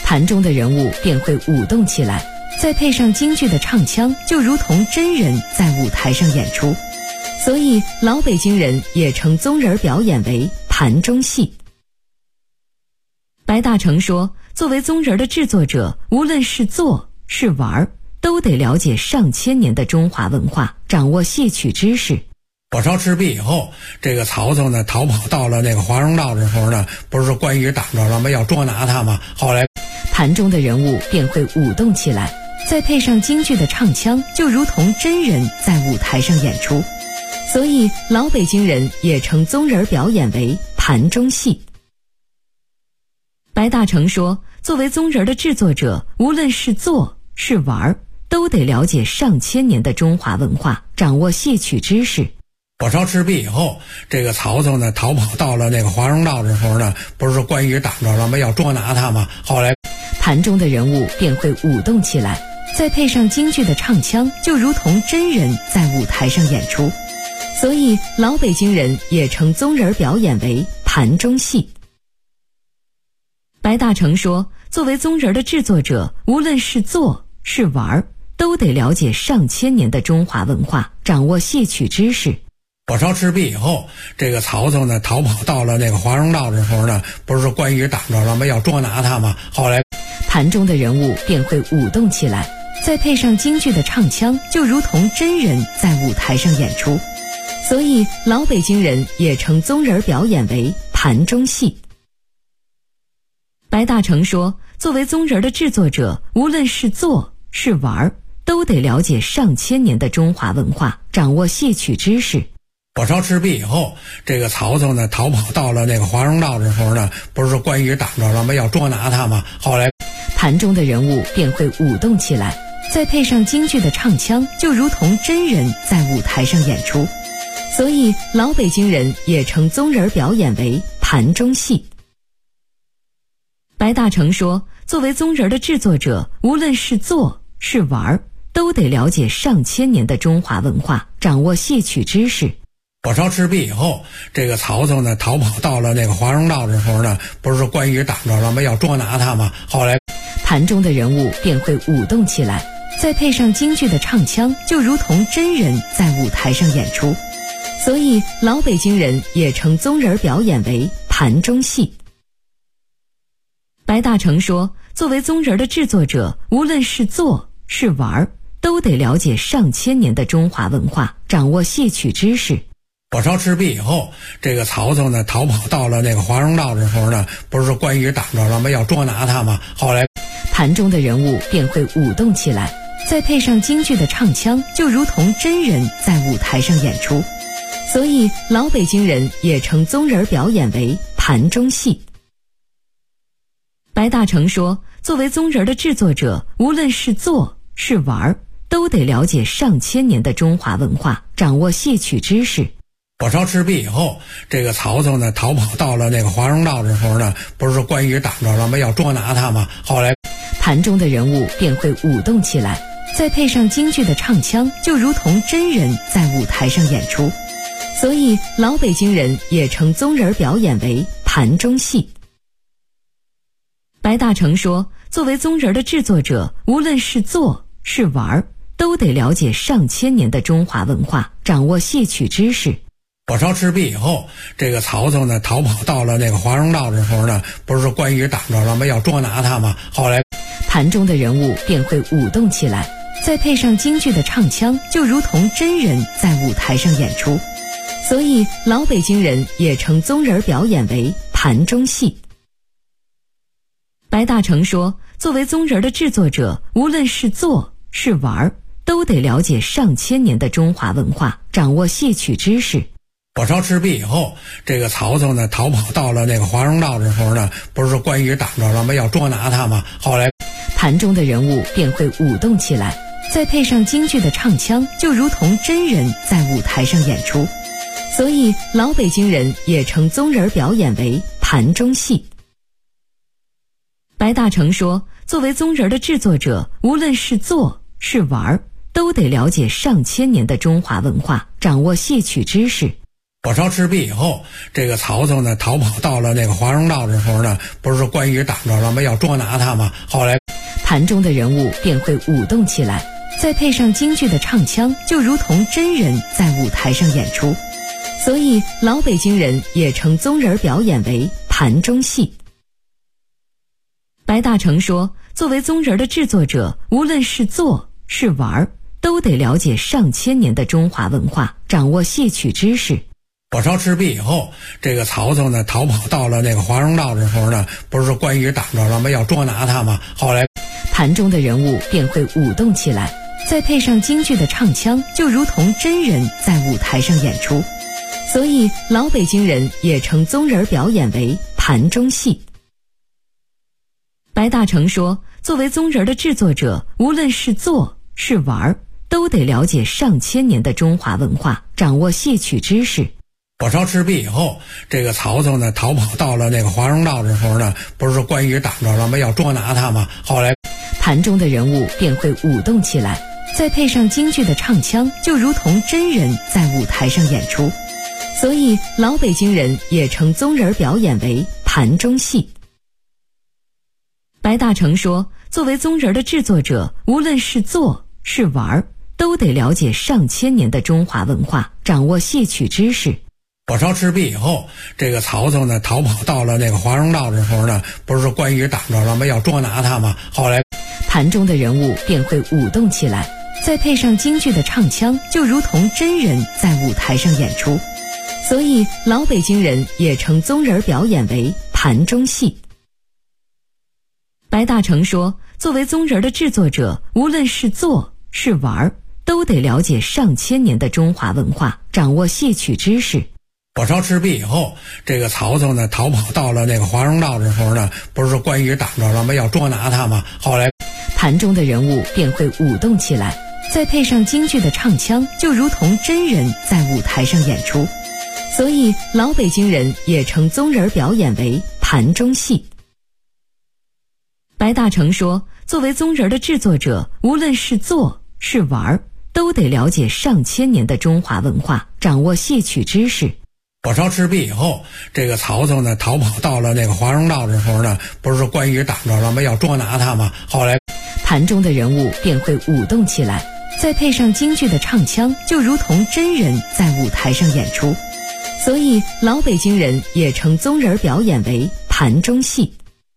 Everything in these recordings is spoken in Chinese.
盘中的人物便会舞动起来，再配上京剧的唱腔，就如同真人在舞台上演出。所以老北京人也称宗人表演为盘中戏。白大成说，作为宗人的制作者，无论是做是玩，都得了解上千年的中华文化，掌握戏曲知识。 火烧赤壁以后，这个曹操呢逃跑到了那个华容道的时候呢，不是关羽挡着了吗？要捉拿他吗？后来盘中的人物便会舞动起来，再配上京剧的唱腔，就如同真人在舞台上演出。所以老北京人也称宗人表演为盘中戏。白大成说，作为宗人的制作者，无论是做是玩，都得了解上千年的中华文化，掌握戏曲知识。 火烧赤壁以后，这个曹操呢逃跑到了那个华容道的时候呢，不是关羽挡着了吗？要捉拿他吗？后来盘中的人物便会舞动起来，再配上京剧的唱腔，就如同真人在舞台上演出。所以老北京人也称宗人表演为盘中戏。白大成说，作为宗人的制作者，无论是做是玩，都得了解上千年的中华文化，掌握戏曲知识。 火烧赤壁以后，这个曹操呢逃跑到了那个华容道的时候呢，不是关羽挡着了吗？要捉拿他吗？后来盘中的人物便会舞动起来，再配上京剧的唱腔，就如同真人在舞台上演出。所以老北京人也称宗人表演为盘中戏。白大成说，作为宗人的制作者，无论是做是玩，都得了解上千年的中华文化，掌握戏曲知识。 火烧赤壁以后，这个曹操呢逃跑到了那个华容道的时候呢，不是关羽挡着了吗？要捉拿他吗？后来盘中的人物便会舞动起来，再配上京剧的唱腔，就如同真人在舞台上演出。所以老北京人也称宗人表演为盘中戏。白大成说，作为宗人的制作者，无论是做是玩，都得了解上千年的中华文化，掌握戏曲知识。 火烧赤壁以后，这个曹操呢逃跑到了那个华容道的时候呢，不是关羽挡着了吗？要捉拿他吗？后来盘中的人物便会舞动起来，再配上京剧的唱腔，就如同真人在舞台上演出。所以老北京人也称宗人表演为盘中戏。白大成说，作为宗人的制作者，无论是做是玩，都得了解上千年的中华文化，掌握戏曲知识。 火烧赤壁以后，这个曹操呢逃跑到了那个华容道的时候呢，不是关羽挡着了吗？要捉拿他吗？后来盘中的人物便会舞动起来，再配上京剧的唱腔，就如同真人在舞台上演出。所以老北京人也称宗人表演为盘中戏。白大成说，作为宗人的制作者，无论是做是玩，都得了解上千年的中华文化，掌握戏曲知识。 火烧赤壁以后，这个曹操呢逃跑到了那个华容道的时候呢，不是关羽挡着了吗？要捉拿他吗？后来盘中的人物便会舞动起来，再配上京剧的唱腔，就如同真人在舞台上演出。所以老北京人也称宗人表演为盘中戏。白大成说，作为宗人的制作者，无论是做是玩，都得了解上千年的中华文化，掌握戏曲知识。 火烧赤壁以后，这个曹操呢逃跑到了那个华容道的时候呢，不是关羽挡着了吗？要捉拿他吗？后来盘中的人物便会舞动起来，再配上京剧的唱腔，就如同真人在舞台上演出。所以老北京人也称宗人表演为盘中戏。白大成说，作为宗人的制作者，无论是做是玩，都得了解上千年的中华文化，掌握戏曲知识。 火烧赤壁以后，这个曹操呢逃跑到了那个华容道的时候呢，不是关羽挡着了吗？要捉拿他吗？后来盘中的人物便会舞动起来，再配上京剧的唱腔，就如同真人在舞台上演出。所以老北京人也称宗人表演为盘中戏。白大成说，作为宗人的制作者，无论是做是玩，都得了解上千年的中华文化，掌握戏曲知识。 火烧赤壁以后，这个曹操呢逃跑到了那个华容道的时候呢，不是关羽挡着了吗？要捉拿他吗？后来盘中的人物便会舞动起来，再配上京剧的唱腔，就如同真人在舞台上演出。所以老北京人也称宗人表演为盘中戏。白大成说，作为宗人的制作者，无论是做是玩，都得了解上千年的中华文化，掌握戏曲知识。 火烧赤壁以后，这个曹操呢逃跑到了那个华容道的时候呢，不是关羽挡着了吗？要捉拿他吗？后来盘中的人物便会舞动起来，再配上京剧的唱腔，就如同真人在舞台上演出。所以老北京人也称宗人表演为盘中戏。白大成说，作为宗人的制作者，无论是做是玩，都得了解上千年的中华文化，掌握戏曲知识。 火烧赤壁以后，这个曹操呢逃跑到了那个华容道的时候呢，不是关羽挡着了吗？要捉拿他吗？后来盘中的人物便会舞动起来，再配上京剧的唱腔，就如同真人在舞台上演出。所以老北京人也称宗人表演为盘中戏。白大成说，作为宗人的制作者，无论是做是玩，都得了解上千年的中华文化，掌握戏曲知识。 火烧赤壁以后，这个曹操呢逃跑到了那个华容道的时候呢，不是关羽挡着了吗？要捉拿他吗？后来盘中的人物便会舞动起来，再配上京剧的唱腔，就如同真人在舞台上演出。所以老北京人也称宗人表演为盘中戏。白大成说，作为宗人的制作者，无论是做是玩，都得了解上千年的中华文化，掌握戏曲知识。 火烧赤壁以后，这个曹操呢逃跑到了那个华容道的时候呢，不是关羽挡着了吗？要捉拿他吗？后来盘中的人物便会舞动起来，再配上京剧的唱腔，就如同真人在舞台上演出。所以老北京人也称宗人表演为盘中戏。白大成说，作为宗人的制作者，无论是做是玩，都得了解上千年的中华文化，掌握戏曲知识。 火烧赤壁以后，这个曹操呢逃跑到了那个华容道的时候呢，不是关羽挡着了吗？要捉拿他吗？后来盘中的人物便会舞动起来，再配上京剧的唱腔，就如同真人在舞台上演出。所以老北京人也称宗人表演为盘中戏。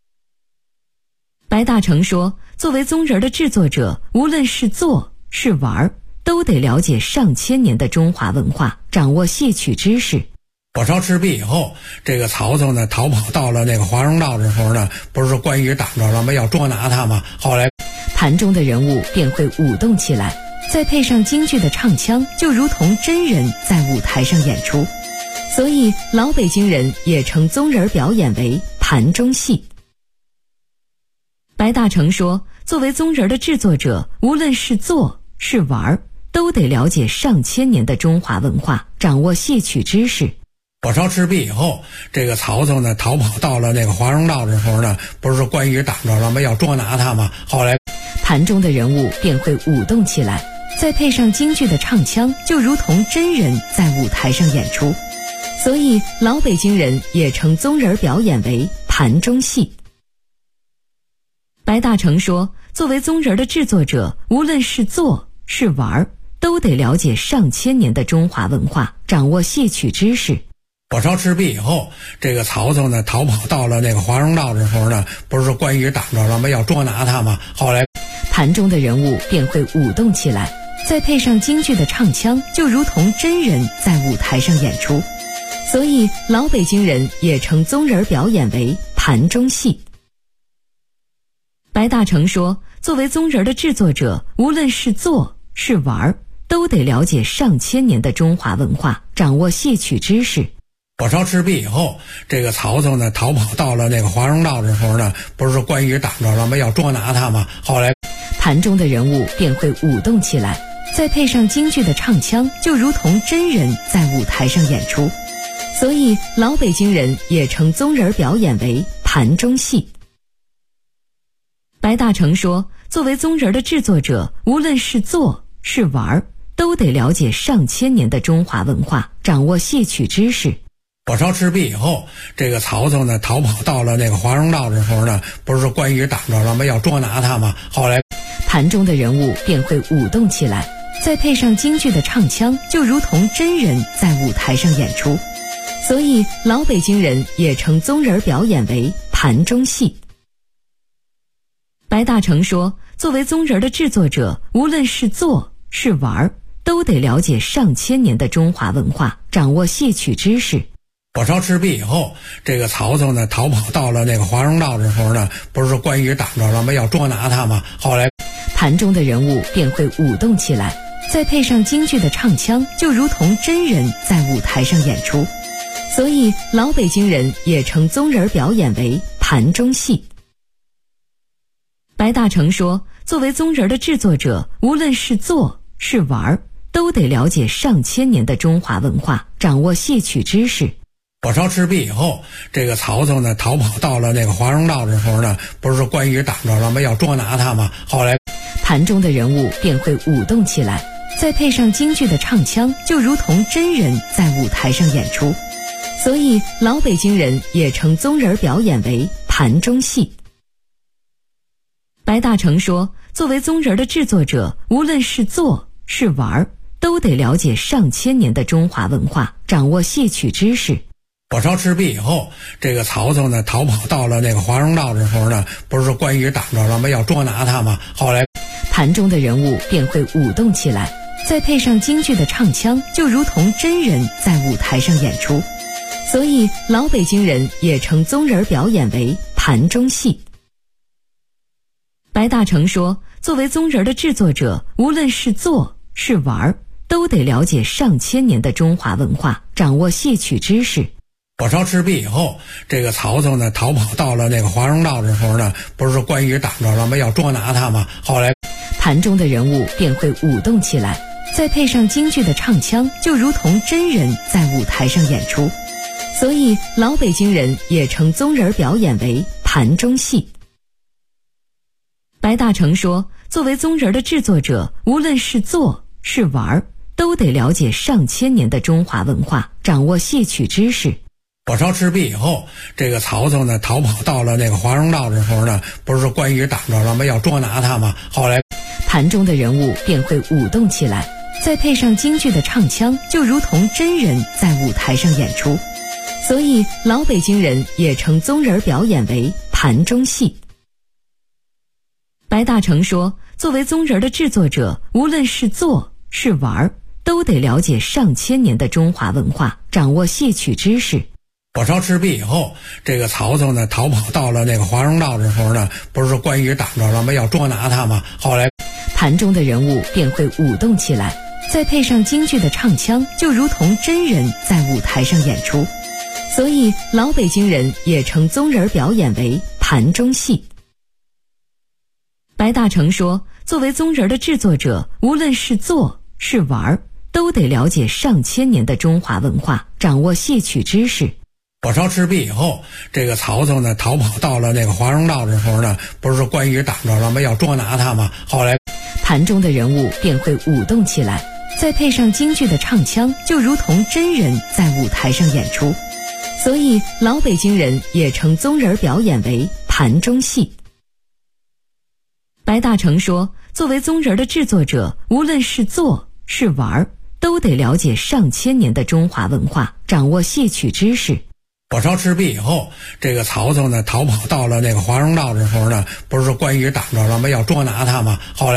白大成说，作为宗人的制作者，无论是做是玩，都得了解上千年的中华文化，掌握戏曲知识。 火烧赤壁以后，这个曹操呢逃跑到了那个华容道的时候呢，不是关羽挡着了吗？要捉拿他吗？后来盘中的人物便会舞动起来，再配上京剧的唱腔，就如同真人在舞台上演出。所以老北京人也称宗人表演为盘中戏。白大成说，作为宗人的制作者，无论是做是玩，都得了解上千年的中华文化，掌握戏曲知识。 火烧赤壁以后，这个曹操呢逃跑到了那个华容道的时候呢，不是关羽挡着了吗？要捉拿他吗？后来盘中的人物便会舞动起来，再配上京剧的唱腔，就如同真人在舞台上演出。所以老北京人也称宗人表演为盘中戏。白大成说，作为宗人的制作者，无论是做是玩，都得了解上千年的中华文化，掌握戏曲知识。 火烧赤壁以后，这个曹操呢逃跑到了那个华容道的时候呢，不是关羽挡着了吗？要捉拿他吗？后来盘中的人物便会舞动起来，再配上京剧的唱腔，就如同真人在舞台上演出。所以老北京人也称宗人表演为盘中戏。白大成说，作为宗人的制作者，无论是做是玩，都得了解上千年的中华文化，掌握戏曲知识。 火烧赤壁以后，这个曹操呢逃跑到了那个华容道的时候呢，不是关羽挡着了吗？要捉拿他吗？后来盘中的人物便会舞动起来，再配上京剧的唱腔，就如同真人在舞台上演出。所以老北京人也称宗人表演为盘中戏。白大成说，作为宗人的制作者，无论是做是玩， 都得了解上千年的中华文化，掌握戏曲知识。 火烧赤壁以后，这个曹操呢逃跑到了那个华容道的时候呢，不是关羽挡着了吗？要捉拿他吗？后来盘中的人物便会舞动起来，再配上京剧的唱腔，就如同真人在舞台上演出。所以老北京人也称宗人表演为盘中戏。白大成说，作为宗人的制作者，无论是做是玩，都得了解上千年的中华文化，掌握戏曲知识。 火烧赤壁以后，这个曹操呢逃跑到了那个华容道的时候呢，不是关羽挡着了吗？要捉拿他吗？后来盘中的人物便会舞动起来，再配上京剧的唱腔，就如同真人在舞台上演出。所以老北京人也称宗人表演为盘中戏。白大成说，作为宗人的制作者，无论是做是玩，都得了解上千年的中华文化，掌握戏曲知识。 火烧赤壁以后，这个曹操呢逃跑到了那个华容道的时候呢，不是关羽挡着了吗？要捉拿他吗？后来盘中的人物便会舞动起来，再配上京剧的唱腔，就如同真人在舞台上演出。所以老北京人也称宗人表演为盘中戏。白大成说，作为宗人的制作者，无论是做是玩，都得了解上千年的中华文化，掌握戏曲知识。 火烧赤壁以后，这个曹操呢逃跑到了那个华容道的时候呢，不是关羽挡着了吗？要捉拿他吗？后来盘中的人物便会舞动起来，再配上京剧的唱腔，就如同真人在舞台上演出。所以老北京人也称宗人表演为盘中戏。白大成说，作为宗人的制作者，无论是做是玩，都得了解上千年的中华文化，掌握戏曲知识。 火烧赤壁以后，这个曹操呢逃跑到了那个华容道的时候呢，不是关羽挡着了吗？要捉拿他吗？后来盘中的人物便会舞动起来，再配上京剧的唱腔，就如同真人在舞台上演出。所以老北京人也称宗人表演为盘中戏。白大成说，作为宗人的制作者，无论是做是玩，都得了解上千年的中华文化，掌握戏曲知识。 火烧赤壁以后，这个曹操呢逃跑到了那个华容道的时候呢，不是关羽挡着了吗？要捉拿他吗？后来盘中的人物便会舞动起来，再配上京剧的唱腔，就如同真人在舞台上演出。所以老北京人也称宗人表演为盘中戏。白大成说，作为宗人的制作者，无论是做是玩，都得了解上千年的中华文化，掌握戏曲知识。 火烧赤壁以后，这个曹操呢逃跑到了那个华容道的时候呢，不是关羽挡着了吗？要捉拿他吗？后来盘中的人物便会舞动起来，再配上京剧的唱腔，就如同真人在舞台上演出。所以老北京人也称宗人表演为盘中戏。白大成说，作为宗人的制作者，无论是做是玩，都得了解上千年的中华文化，掌握戏曲知识。 火烧赤壁以后，这个曹操呢逃跑到了那个华容道的时候呢，不是关羽挡着了吗？要捉拿他吗？后来盘中的人物便会舞动起来，再配上京剧的唱腔，就如同真人在舞台上演出。所以老北京人也称宗人表演为盘中戏。白大成说，作为宗人的制作者，无论是做是玩，都得了解上千年的中华文化，掌握戏曲知识。 火烧赤壁以后，这个曹操呢逃跑到了那个华容道的时候呢，不是关羽挡着了吗？要捉拿他吗？后来